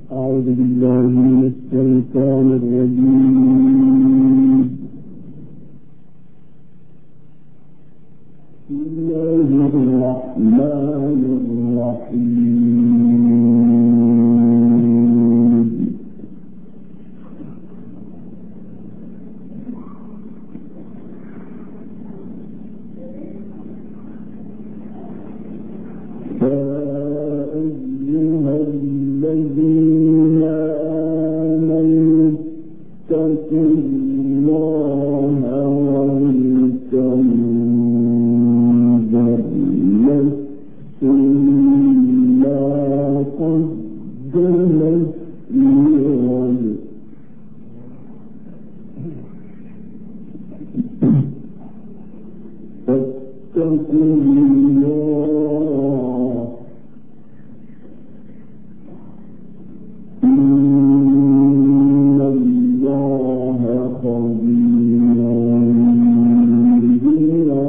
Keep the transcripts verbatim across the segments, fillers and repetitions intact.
أعوذ بالله من الشيطان الرجيم. بسم الله الرحمن الرحيم. أيها الذين آمنوا اتقوا الله ولتنظر نفس ما قدمت لغد فاتقوا الله إن الله خبير بما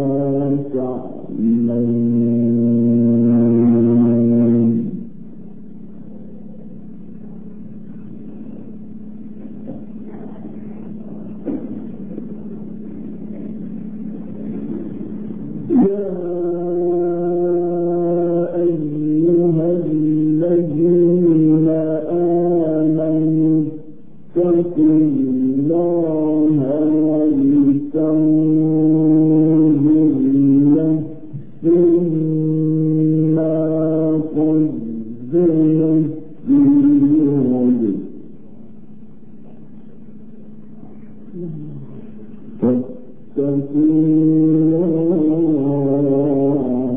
تعملون. يا أيها الذين آمنوا اتقوا الله ولتنظر نفس ما قدمت لغد فاتقوا الله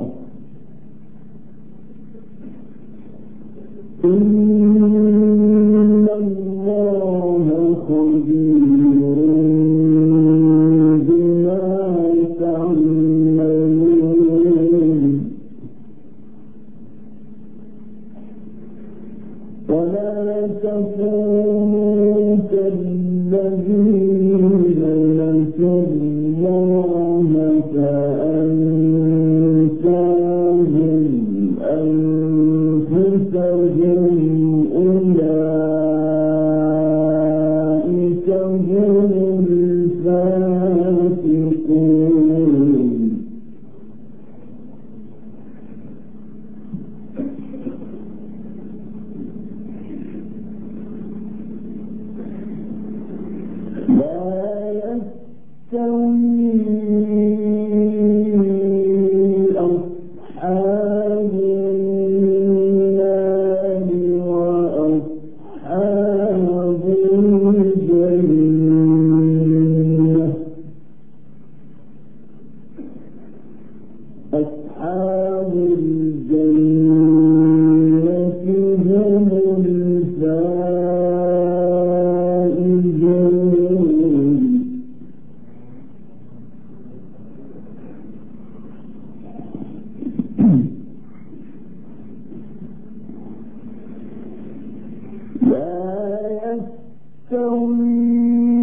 إن الله خبير بما تعملون. ولا تكونوا كالذين نسوا الله فأنساهم أنفسهم أولئك هم الفاسقون. لا يستوي أصحاب النار وأصحاب الجنة. أصحاب الجنة هم الفائزون. لا يستوي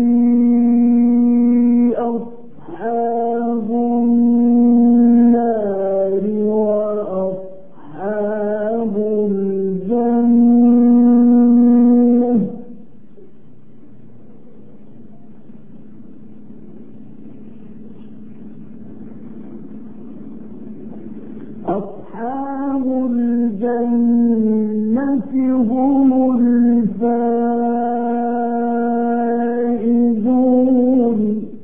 أصحاب النار وأصحاب الجنة. أصحاب الجنة هم الفائزون.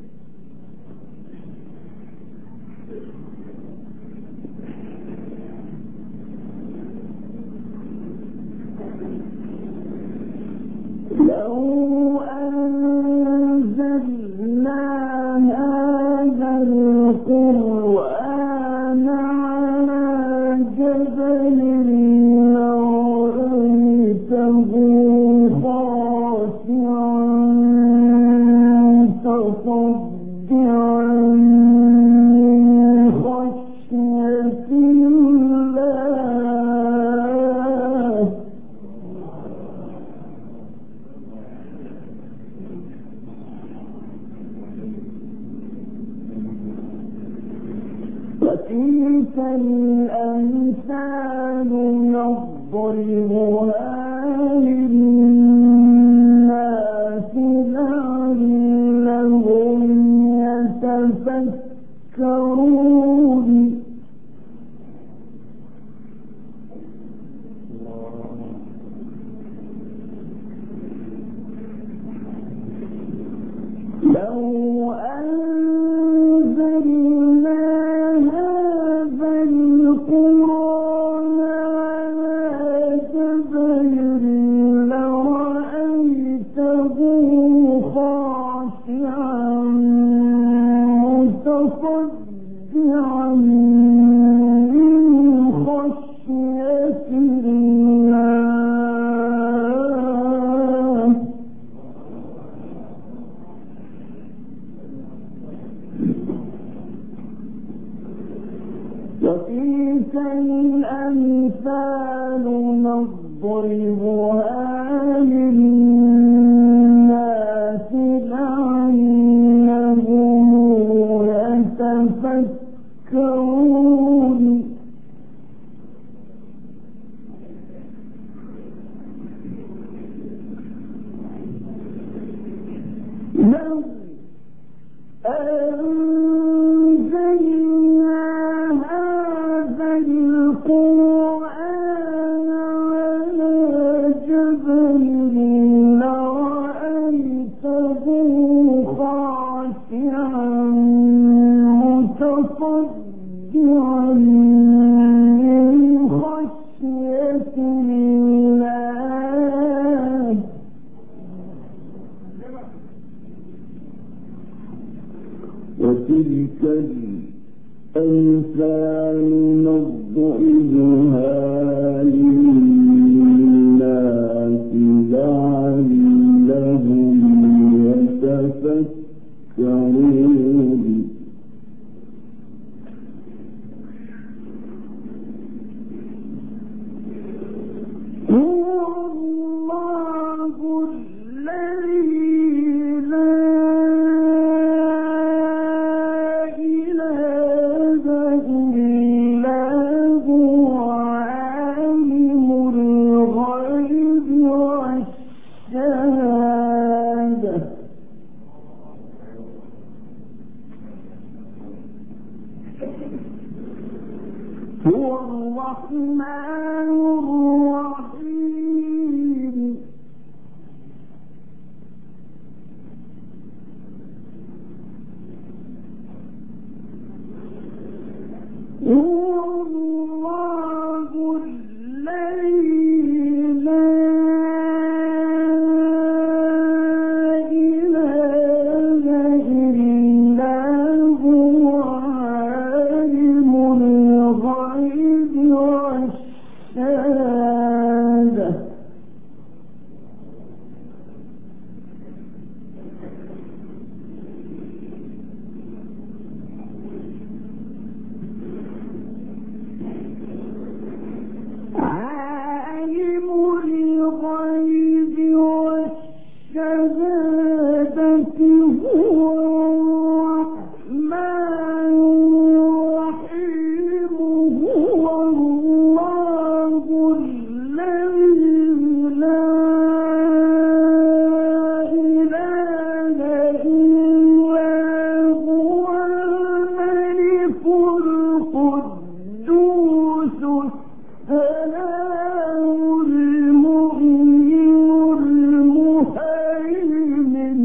لو أنزلنا هذا القرآن على جبل لرأيته خاشعا متصدعا من خشية الله. وتلك الأمثال نضربها للناس لو أنزلنا هذا القرآن على جبل لرأيته خاشعا متصدعا من خشية الله. وتلك الأمثال نضربها للناس لعلهم يتفكرون. لو أنزلنا هذا القرآن على جبل لرأيته خاشعا متصدعا من خشية الله. وتلك الأمثال نضربها للناس لعلهم يتفكرون. هو الله الذي لا إله إلا هو عالم الغيب والشهادة. هو الرحمن الرحيم. هو الله الذي لا إله إلا هو عالم الغيب والشهادة. عالم الغيب والشهادة هو الرحمن الرحيم. هو الله الذي لا إله إلا هو الملك القدوس السلام المؤمن المهيمن.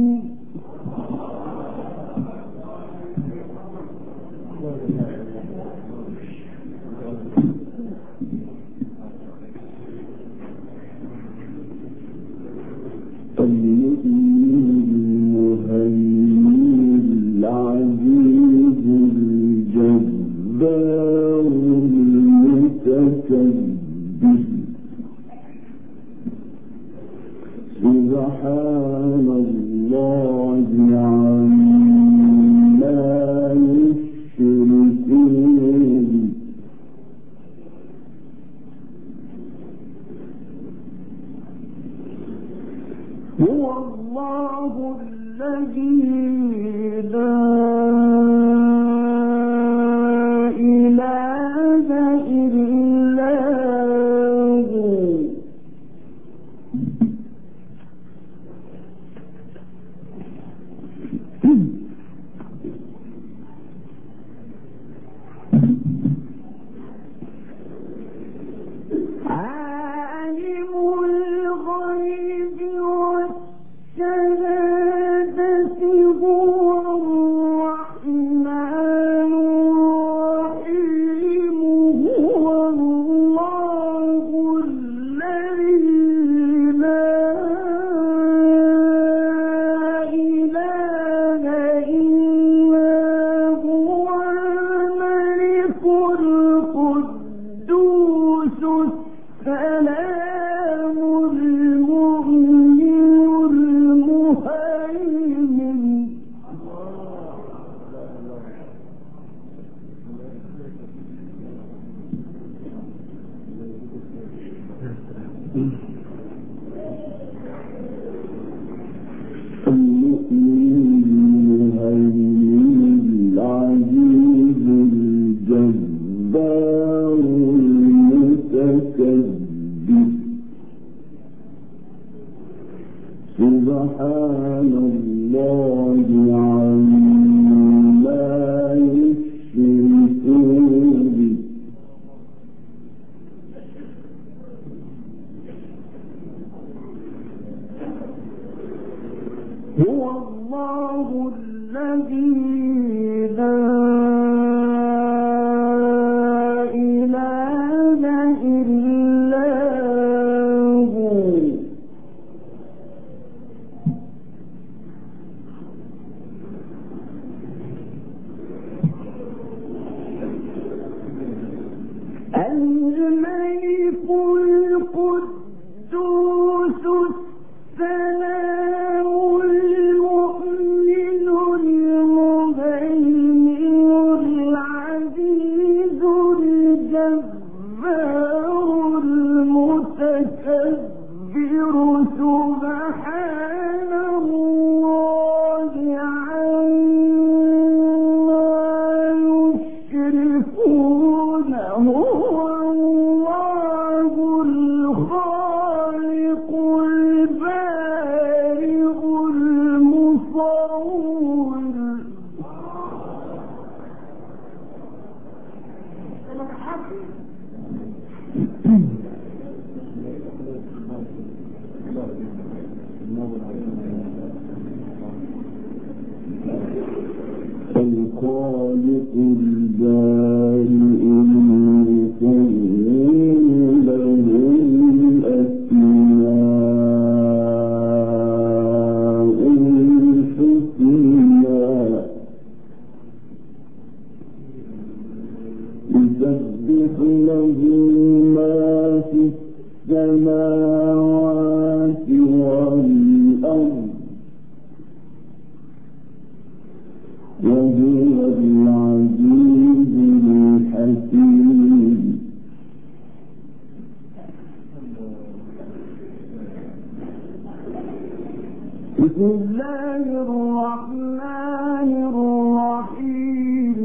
المهيمن العزيز الجبار المتكبر. سبحان الله عما يشركون. هو الله الذي لا إله إلا هو. عالم سبحان الله عما يشركون هو الله الذي لا إله إلا هو الملك القدوس السلام المؤمن المهيمن العزيز الجبار المتكبر سبحان الله عما يشركون هو الله الخالق البارئ المصور الخالق البارئ المصور له الأسماء الحسنى يسبح له ما في السماوات والأرض وهو العزيز الحكيم بسم الله الرحمن الرحيم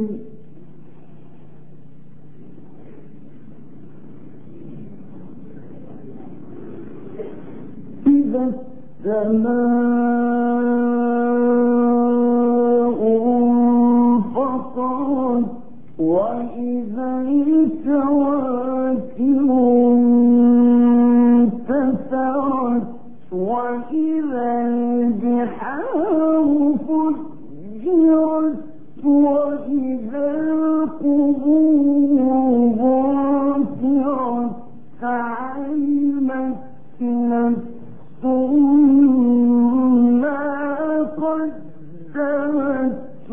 إذا السماء انفطرت وإذا الكواكب انتثرت وإذا البحار فجرت وإذا القبور بعثرت علمت نفس ما قدمت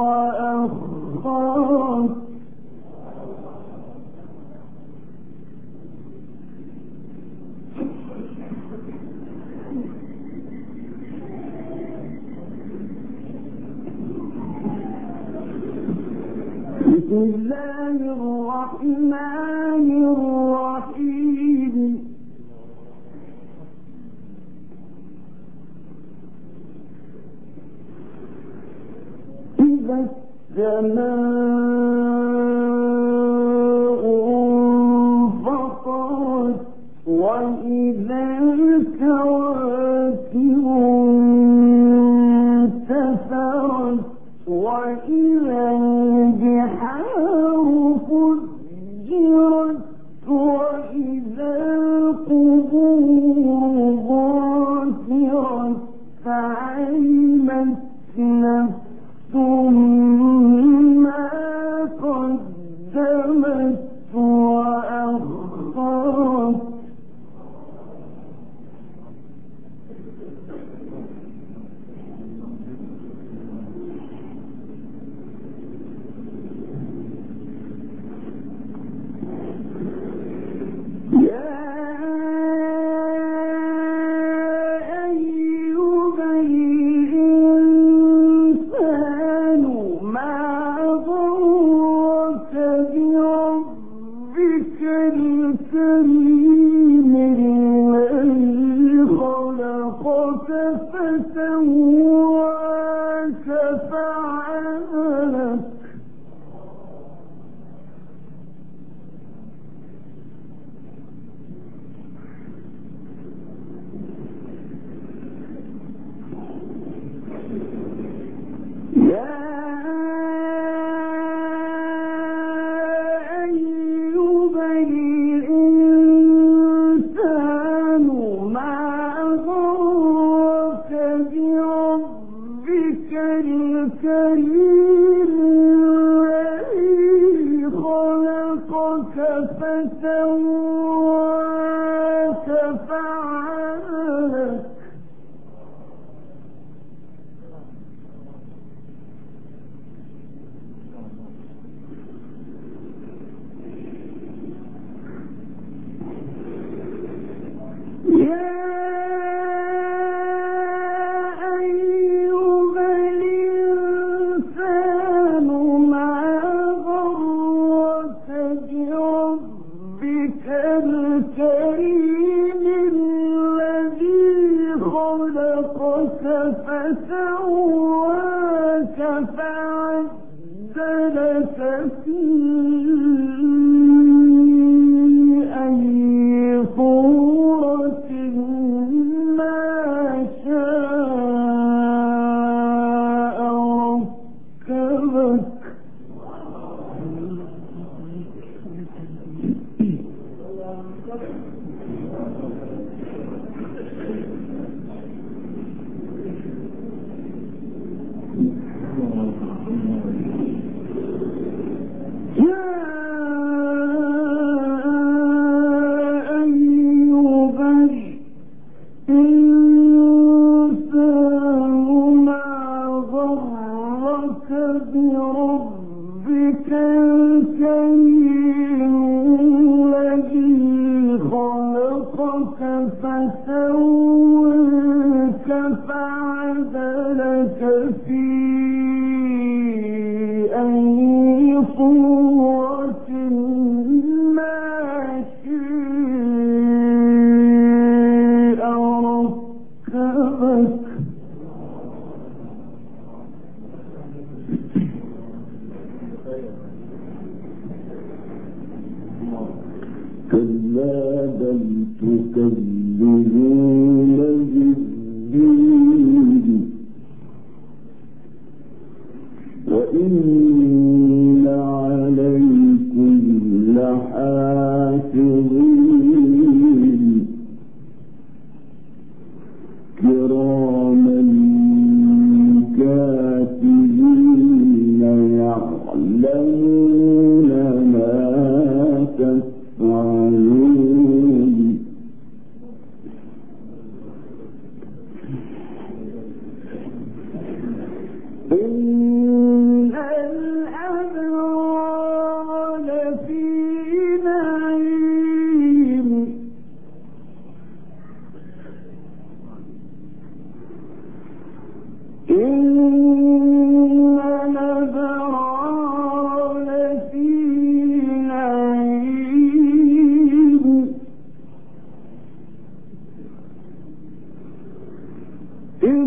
وأخرت بسم الله الرحمن الرحيم إذا السماء انفطرت وإذا الكواكب انتثرت وإذا البحار فجرت وإذا القبور بعثرت علمت نفس ما قدمت وأخرت يا فسواك فعدلك فسواك فعدلك فسواك فعدلك في أي صورة ما شاء ركبك بربك الكريم الذي خلقك فسواك فعدلك في أي صورة ما شاء ركبك كلا بل تكذبون بالدين وإن عليكم لحافظين كراما كاتبين يعلمون ما تفعلون إن الأبرار لفي نعيم إن الأبرار لفي نعيم إن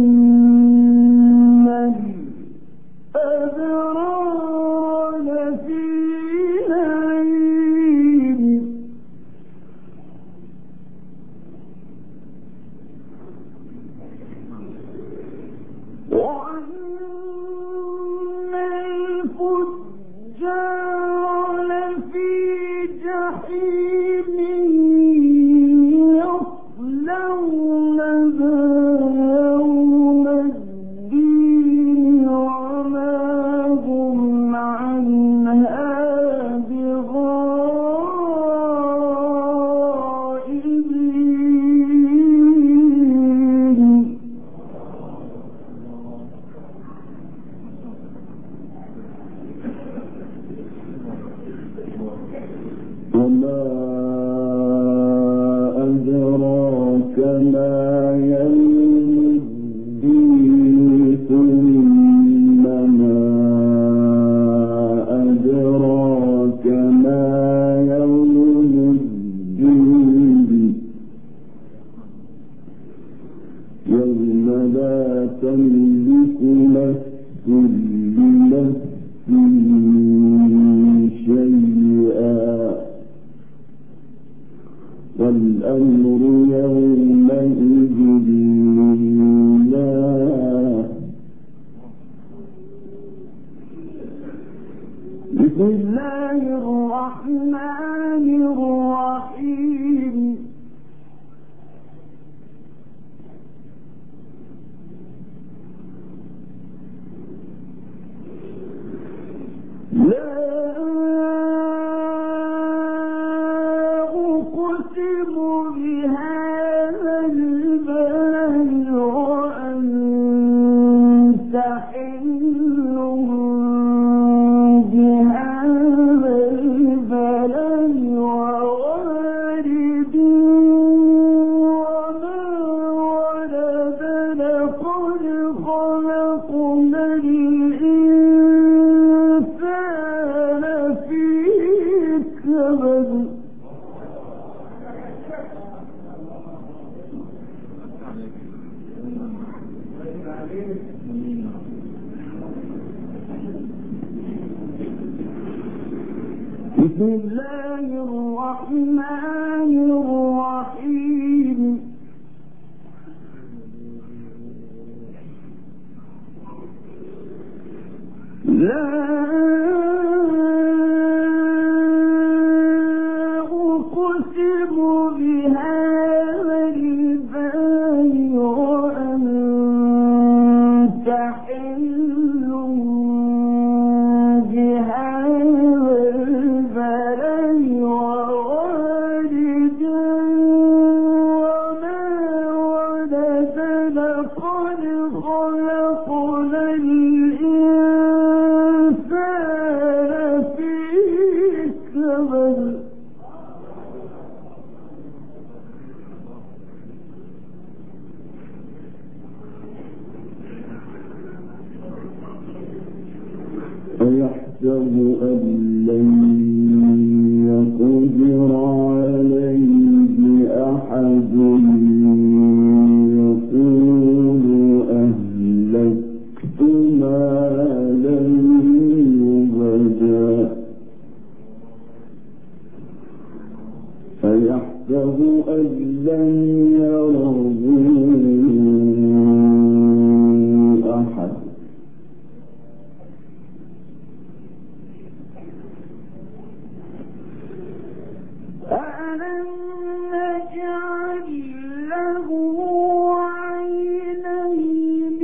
الأبرار لفي نعيم وأن الفجار لفي جحيم يصلونها يوم الدين وما هم عنها بغائبين وما أدراك ما يوم الدين ثم ما أدراك ما يوم الدين يوم تملك نفس لنفس شيئا والأمر يومئذ لله. بسم الله الرحمن الرحيم. لا أقسم بهذا البلد وأنت حل بهذا البلد ووالد وما ولد لقد خلقنا الإنسان في كبد. بسم الله الرحمن الرحيم. لا أقسم بهذا البلد وأنت حل بهذا البلد ووالد وما ولد لقد خلقنا الإنسان في كبد. أيحسب أن لن يقدر عليه أحد يقول أهلكت مالا لبدا. أيحسب أن لن يره أحد ألم نجعل له عينين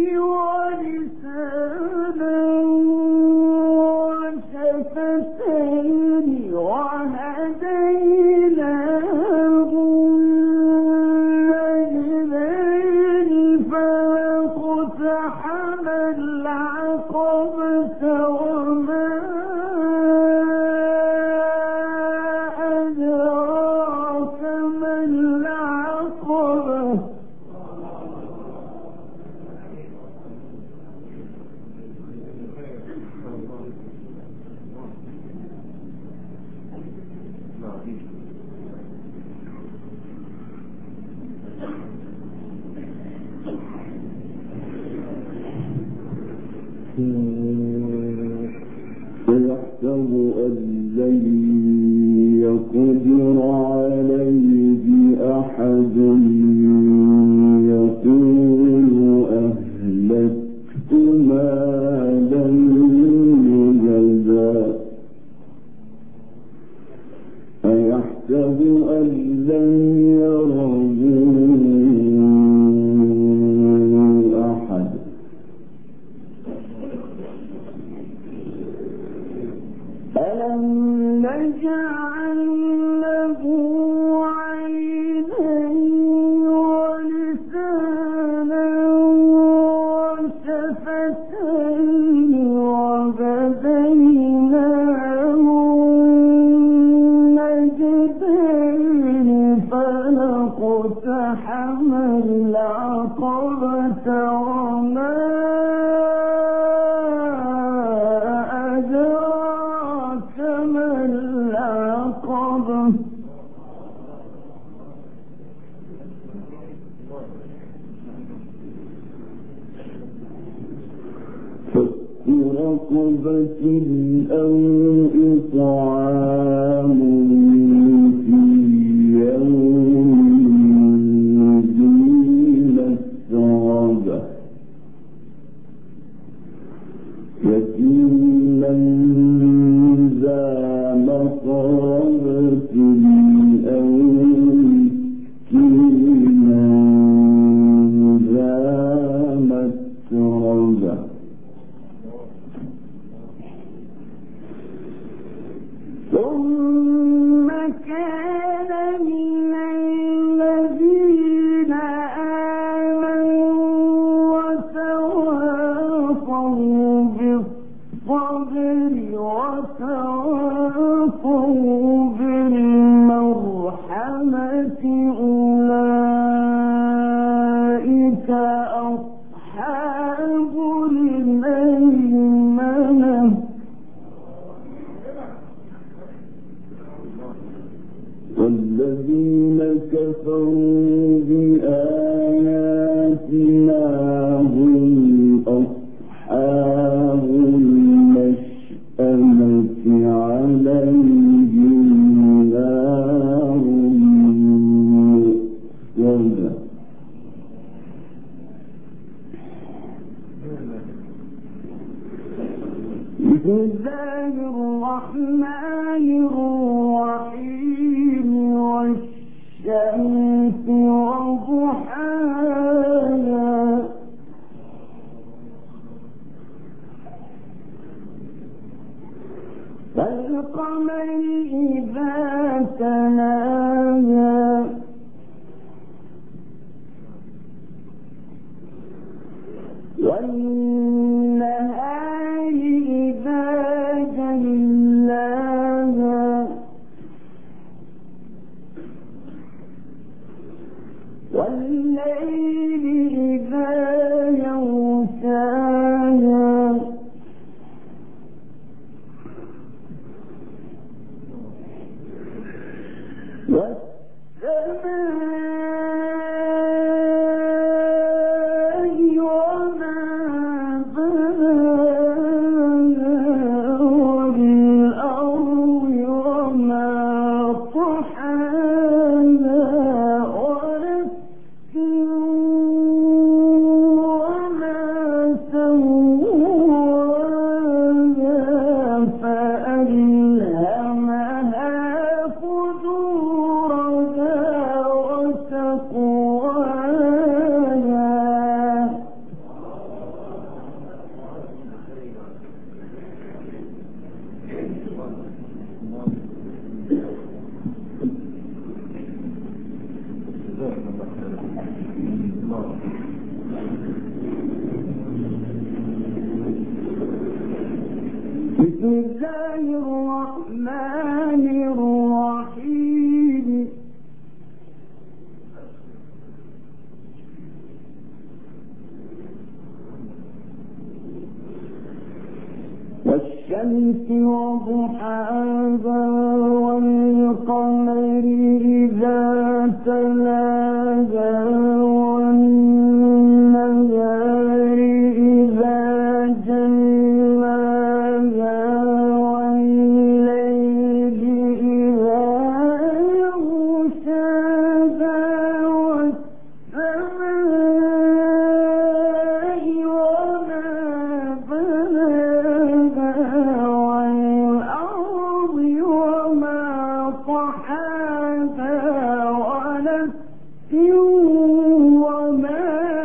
ولسانا وشفتين وهديناه النجدين فاقتحم العقبة وما فيحسب أن لن يقدر عليه أحد يقول أهلكت مالا لبدا. أيحسب أن لن يره أحد ألم نجعل له عينين ولسانا وشفتين وهديناه النجدين فلاقتحم العقبة وما رقبة أو إطعام في يوم ذي مسغبة يتيما ذا مقربة أو مسكينا ذا متربة ثم كان من الذين آمنوا وتواصوا بالصبر وتواصوا بالمرحمة أولئك أصحاب الميمنة والذين كفروا بآياتنا هم أصحاب المشأمة عليهم نار مؤصدة بسم الله الرحمن الرحيم والشمس وضحاها والقمر إذا تلاها والنهار إذا جلاها والليل إذا يغشاها والسماء وما بناها والأرض وما طحاها ونفس وما سواها فألهمها فجورها وتقواها بسم الله الرحمن الرحيم والشمس وضحاها والقمر إذا تلاها والنهار إذا جلاها والليل إذا يغشاها والسماء وما بناها والأرض وما طحاها ونفس وما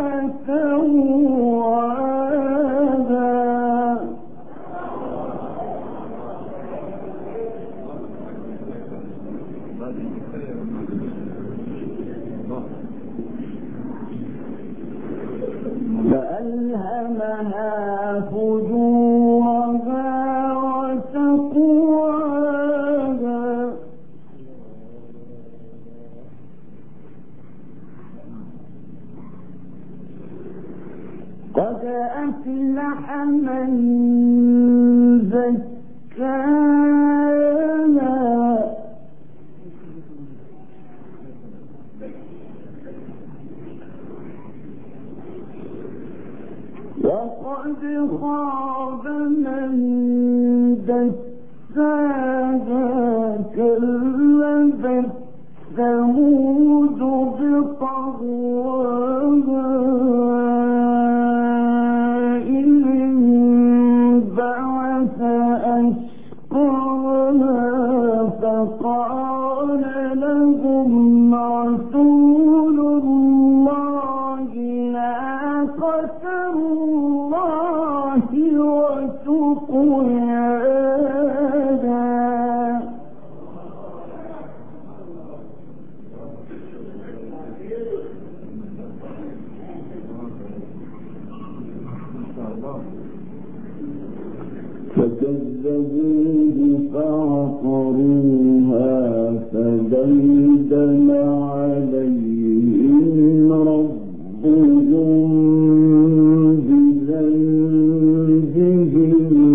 سواها فألهمها فجورها وتقواها قد أفلح من زكاها فقد خاب من دساها كذبت ثمود بطغواها إذ انبعث أشقاها فقال لهم رسول الله ناقة الله وسقياها فكذبوه فعقروها فدمدم عليهم ربهم بذنبهم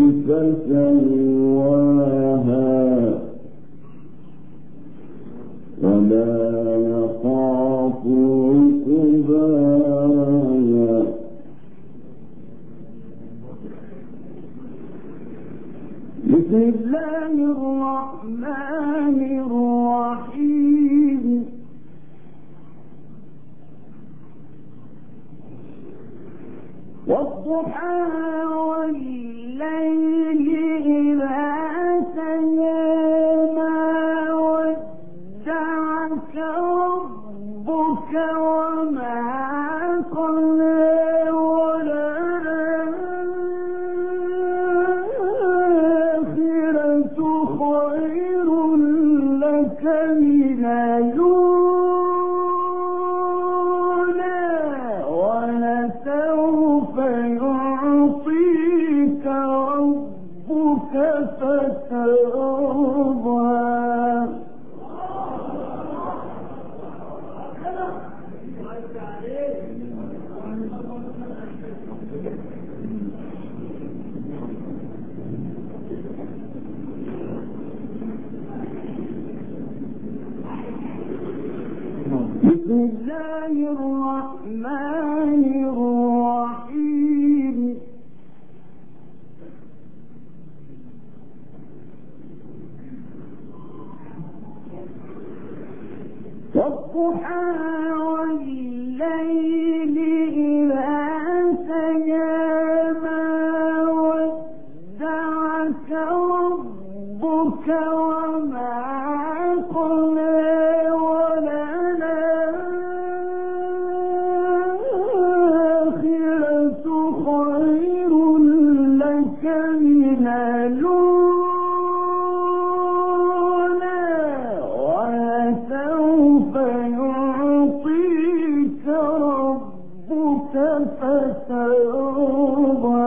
فسواها ولا يخاف عقباها. بسم الله الرحمن الرحيم. والضحى والليل إذا سجى ما ودعك ربك وما قلى من الأولى ولسوف يعطيك ربك فترضى. بسم الله الرحمن الرحيم. والضحى والليل إذا سجى ما ودعك ربك وما قلى من الأولى ولسوف يعطيك ربك فترضى.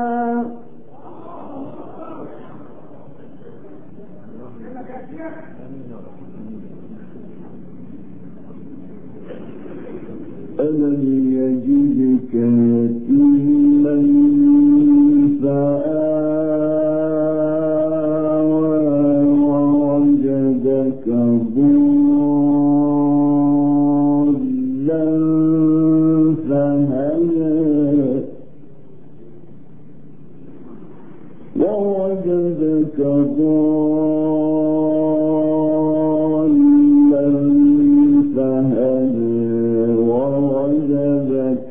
ألم يجدك يتيما فآوى ووجدك ضالا فهدى ووجدك ضالا فهدى ووجدك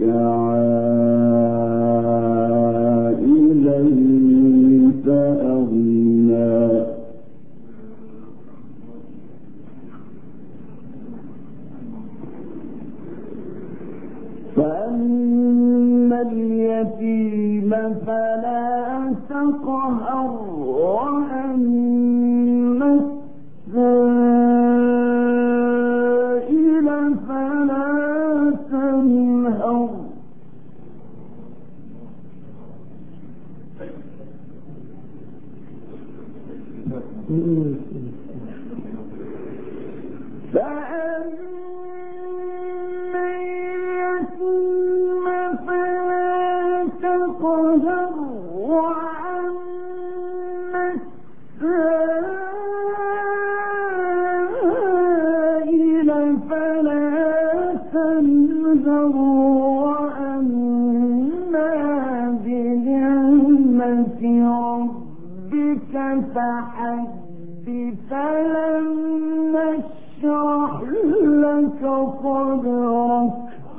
عائلا فأغنى. فأما اليتيم فلا تقهر وأما السائل فلا تنهر. فأما اليتيم فلا تقهر وأما السائل فلا تنهر وأما فحدث ألم نشرح لك صدرك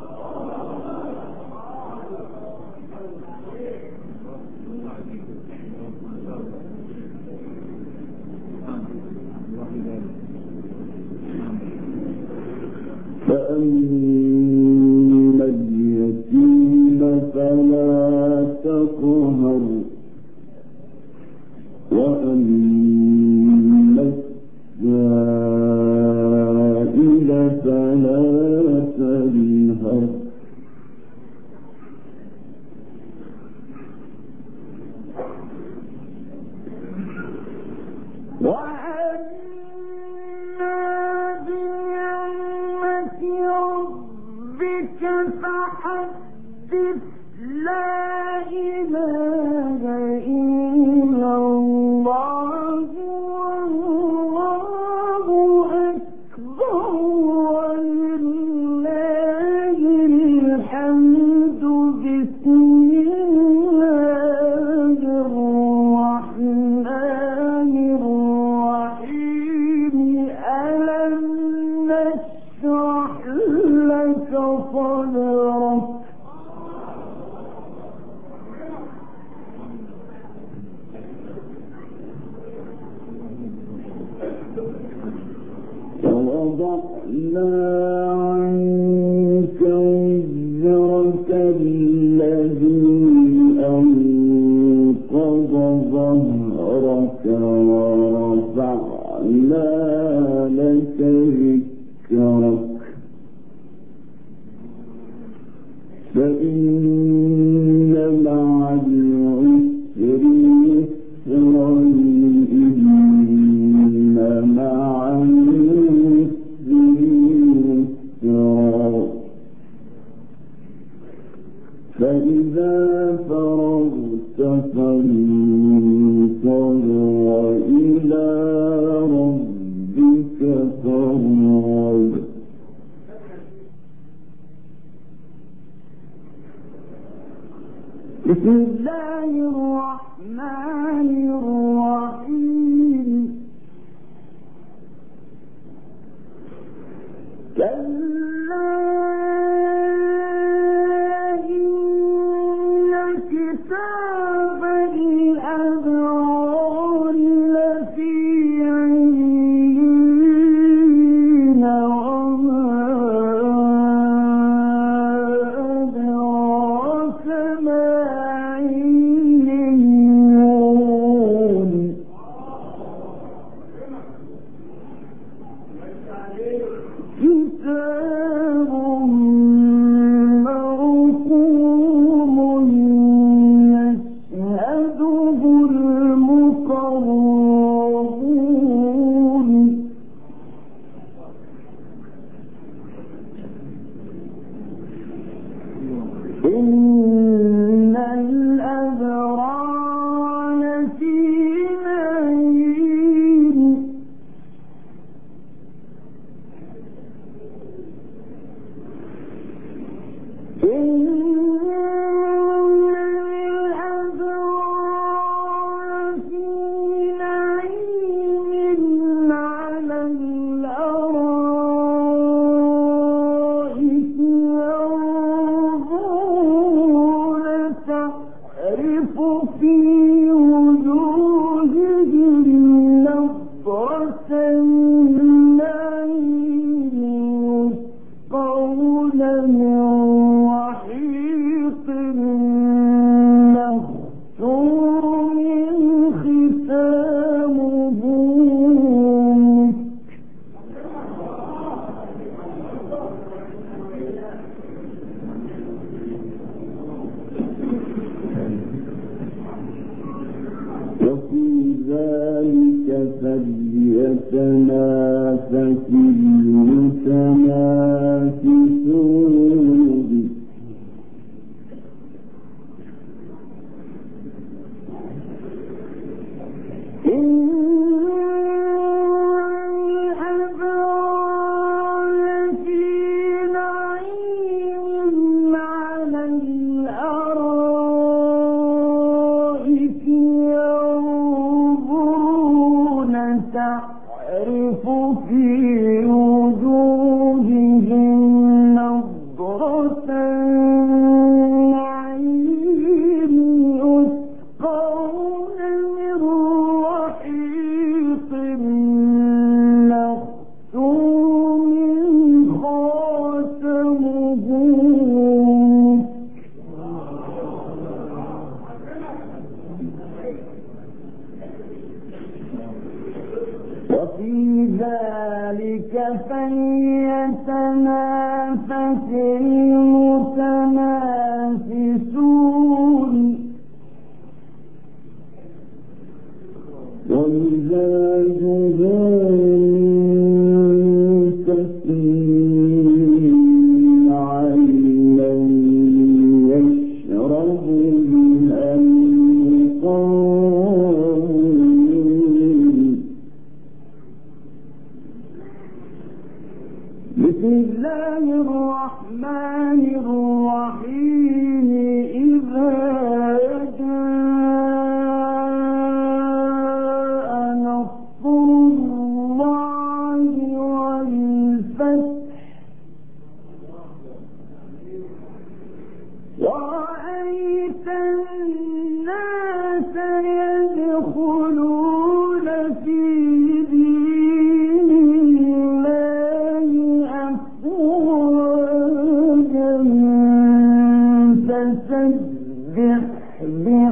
فأما اليتيم فلا تقهر وأما السائل فلا تنهر فحدث لا إله إلا الله والله أكبر ولله الحمد بسم الله الرحمن الرحيم ألم نشرح لك صدرك ووضعنا عنك وزرك الذي أنقض ظهرك ورفعنا لك ذكرك فإن مع العسر يسرا إن مع العسر يسرا فإذا فرغت فانصب وإلى ربك فارغب بسم الله الرحمن الرحيم كلا إن كتاب الأبرار لفي عليين وما أدراك ما عليون كتاب مرقوم يشهده المقربون إن الأبرار لفي نعيم إن الأبرار في نعيم على الأرائك ينظرون تعرف في وجوههم نضرة النعيم يسقون من رحيق مختوم ختامه مسك وفي ذلك فليتنافس المتنافسون ينظرون متنافسون ومزاجه تسنيم عينا يشرب بها المقربون بسم الله الرحمن الرحيم إذا جاء نصر الله والفتح ورأيت الناس يدخلون في دين الله أفواجا فسبح